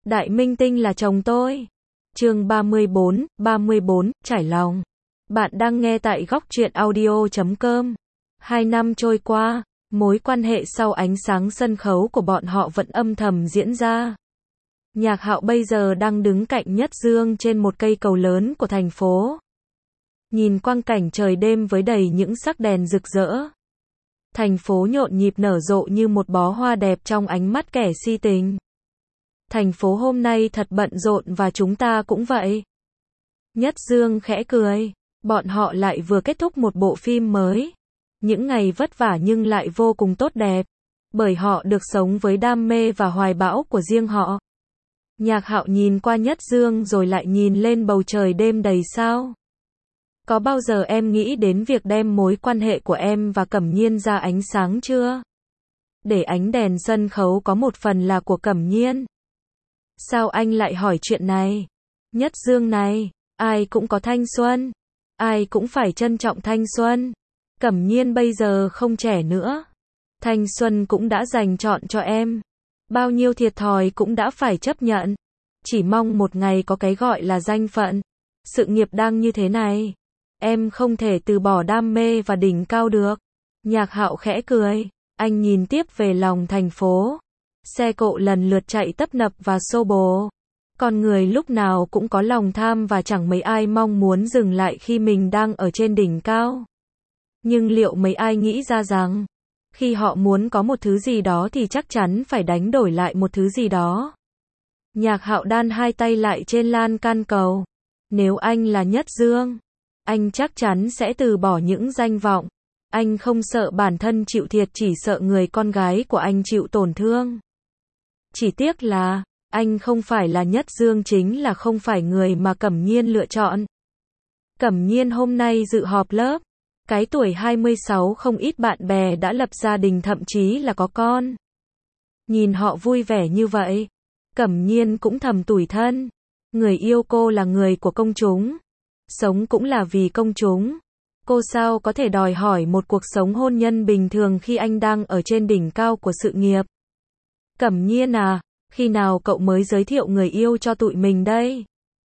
Đại minh tinh là chồng tôi. Chương 34, trải lòng. Bạn đang nghe tại góc truyện audio.com. 2 năm trôi qua, mối quan hệ sau ánh sáng sân khấu của bọn họ vẫn âm thầm diễn ra. Nhạc Hạo bây giờ đang đứng cạnh Nhất Dương trên một cây cầu lớn của thành phố. Nhìn quang cảnh trời đêm với đầy những sắc đèn rực rỡ. Thành phố nhộn nhịp nở rộ như một bó hoa đẹp trong ánh mắt kẻ si tình. Thành phố hôm nay thật bận rộn và chúng ta cũng vậy. Nhất Dương khẽ cười. Bọn họ lại vừa kết thúc một bộ phim mới. Những ngày vất vả nhưng lại vô cùng tốt đẹp. Bởi họ được sống với đam mê và hoài bão của riêng họ. Nhạc Hạo nhìn qua Nhất Dương rồi lại nhìn lên bầu trời đêm đầy sao. Có bao giờ em nghĩ đến việc đem mối quan hệ của em và Cẩm Nhiên ra ánh sáng chưa? Để ánh đèn sân khấu có một phần là của Cẩm Nhiên. Sao anh lại hỏi chuyện này? Nhất Dương này, ai cũng có thanh xuân. Ai cũng phải trân trọng thanh xuân. Cẩm Nhiên bây giờ không trẻ nữa. Thanh xuân cũng đã dành trọn cho em. Bao nhiêu thiệt thòi cũng đã phải chấp nhận. Chỉ mong một ngày có cái gọi là danh phận. Sự nghiệp đang như thế này. Em không thể từ bỏ đam mê và đỉnh cao được. Nhạc Hạo khẽ cười. Anh nhìn tiếp về lòng thành phố. Xe cộ lần lượt chạy tấp nập và xô bồ. Con người lúc nào cũng có lòng tham và chẳng mấy ai mong muốn dừng lại khi mình đang ở trên đỉnh cao. Nhưng liệu mấy ai nghĩ ra rằng, khi họ muốn có một thứ gì đó thì chắc chắn phải đánh đổi lại một thứ gì đó. Nhạc Hạo đan hai tay lại trên lan can cầu. Nếu anh là Nhất Dương, anh chắc chắn sẽ từ bỏ những danh vọng. Anh không sợ bản thân chịu thiệt, chỉ sợ người con gái của anh chịu tổn thương. Chỉ tiếc là, anh không phải là Nhất Dương, chính là không phải người mà Cẩm Nhiên lựa chọn. Cẩm Nhiên hôm nay dự họp lớp. Cái tuổi 26 không ít bạn bè đã lập gia đình, thậm chí là có con. Nhìn họ vui vẻ như vậy, Cẩm Nhiên cũng thầm tủi thân. Người yêu cô là người của công chúng. Sống cũng là vì công chúng. Cô sao có thể đòi hỏi một cuộc sống hôn nhân bình thường khi anh đang ở trên đỉnh cao của sự nghiệp? Cẩm Nhiên à, khi nào cậu mới giới thiệu người yêu cho tụi mình đây?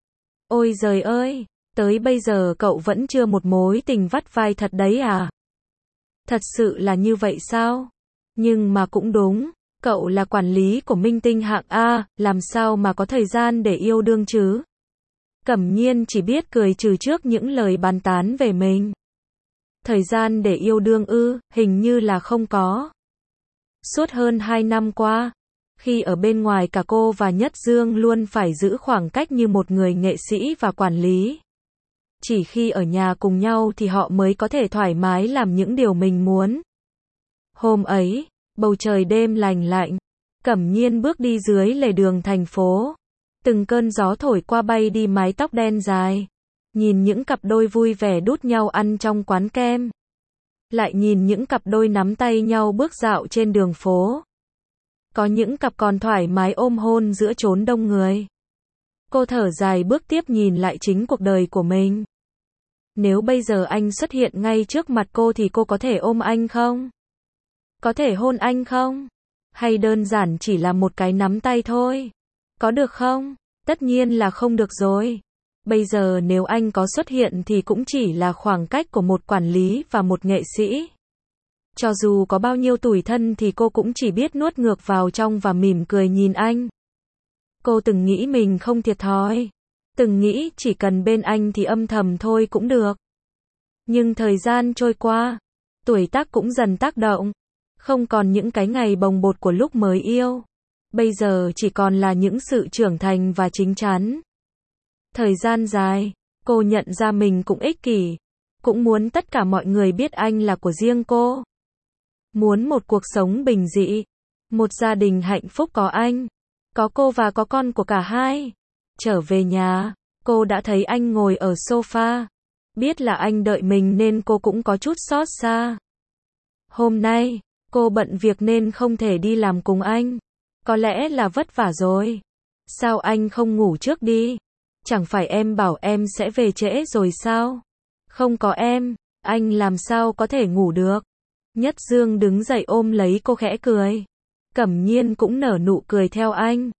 Ôi giời ơi, tới bây giờ cậu vẫn chưa một mối tình vắt vai thật đấy à? Thật sự là như vậy sao? Nhưng mà cũng đúng, cậu là quản lý của minh tinh hạng A, làm sao mà có thời gian để yêu đương chứ? Cẩm Nhiên chỉ biết cười trừ trước những lời bàn tán về mình. Thời gian để yêu đương ư, hình như là không có. Suốt hơn 2 năm qua, khi ở bên ngoài cả cô và Nhất Dương luôn phải giữ khoảng cách như một người nghệ sĩ và quản lý. Chỉ khi ở nhà cùng nhau thì họ mới có thể thoải mái làm những điều mình muốn. Hôm ấy, bầu trời đêm lành lạnh, Cẩm Nhiên bước đi dưới lề đường thành phố. Từng cơn gió thổi qua bay đi mái tóc đen dài. Nhìn những cặp đôi vui vẻ đút nhau ăn trong quán kem. Lại nhìn những cặp đôi nắm tay nhau bước dạo trên đường phố. Có những cặp còn thoải mái ôm hôn giữa chốn đông người. Cô thở dài bước tiếp, nhìn lại chính cuộc đời của mình. Nếu bây giờ anh xuất hiện ngay trước mặt cô thì cô có thể ôm anh không? Có thể hôn anh không? Hay đơn giản chỉ là một cái nắm tay thôi? Có được không? Tất nhiên là không được rồi. Bây giờ nếu anh có xuất hiện thì cũng chỉ là khoảng cách của một quản lý và một nghệ sĩ. Cho dù có bao nhiêu tủi thân thì cô cũng chỉ biết nuốt ngược vào trong và mỉm cười nhìn anh. Cô từng nghĩ mình không thiệt thòi. Từng nghĩ chỉ cần bên anh thì âm thầm thôi cũng được. Nhưng thời gian trôi qua, tuổi tác cũng dần tác động. Không còn những cái ngày bồng bột của lúc mới yêu. Bây giờ chỉ còn là những sự trưởng thành và chín chắn. Thời gian dài, cô nhận ra mình cũng ích kỷ. Cũng muốn tất cả mọi người biết anh là của riêng cô. Muốn một cuộc sống bình dị. Một gia đình hạnh phúc có anh. Có cô và có con của cả hai. Trở về nhà, cô đã thấy anh ngồi ở sofa. Biết là anh đợi mình nên cô cũng có chút xót xa. Hôm nay, cô bận việc nên không thể đi làm cùng anh. Có lẽ là vất vả rồi. Sao anh không ngủ trước đi? Chẳng phải em bảo em sẽ về trễ rồi sao? Không có em, anh làm sao có thể ngủ được? Nhất Dương đứng dậy ôm lấy cô khẽ cười. Cẩm Nhiên cũng nở nụ cười theo anh.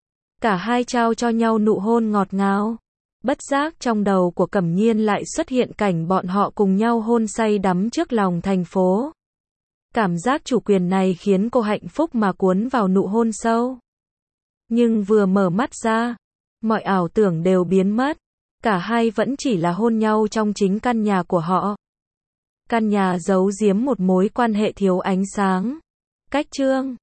Cả hai trao cho nhau nụ hôn ngọt ngào. Bất giác trong đầu của Cẩm Nhiên lại xuất hiện cảnh bọn họ cùng nhau hôn say đắm trước lòng thành phố. Cảm giác chủ quyền này khiến cô hạnh phúc mà cuốn vào nụ hôn sâu. Nhưng vừa mở mắt ra, mọi ảo tưởng đều biến mất. Cả hai vẫn chỉ là hôn nhau trong chính căn nhà của họ. Căn nhà giấu giếm một mối quan hệ thiếu ánh sáng. Cách chương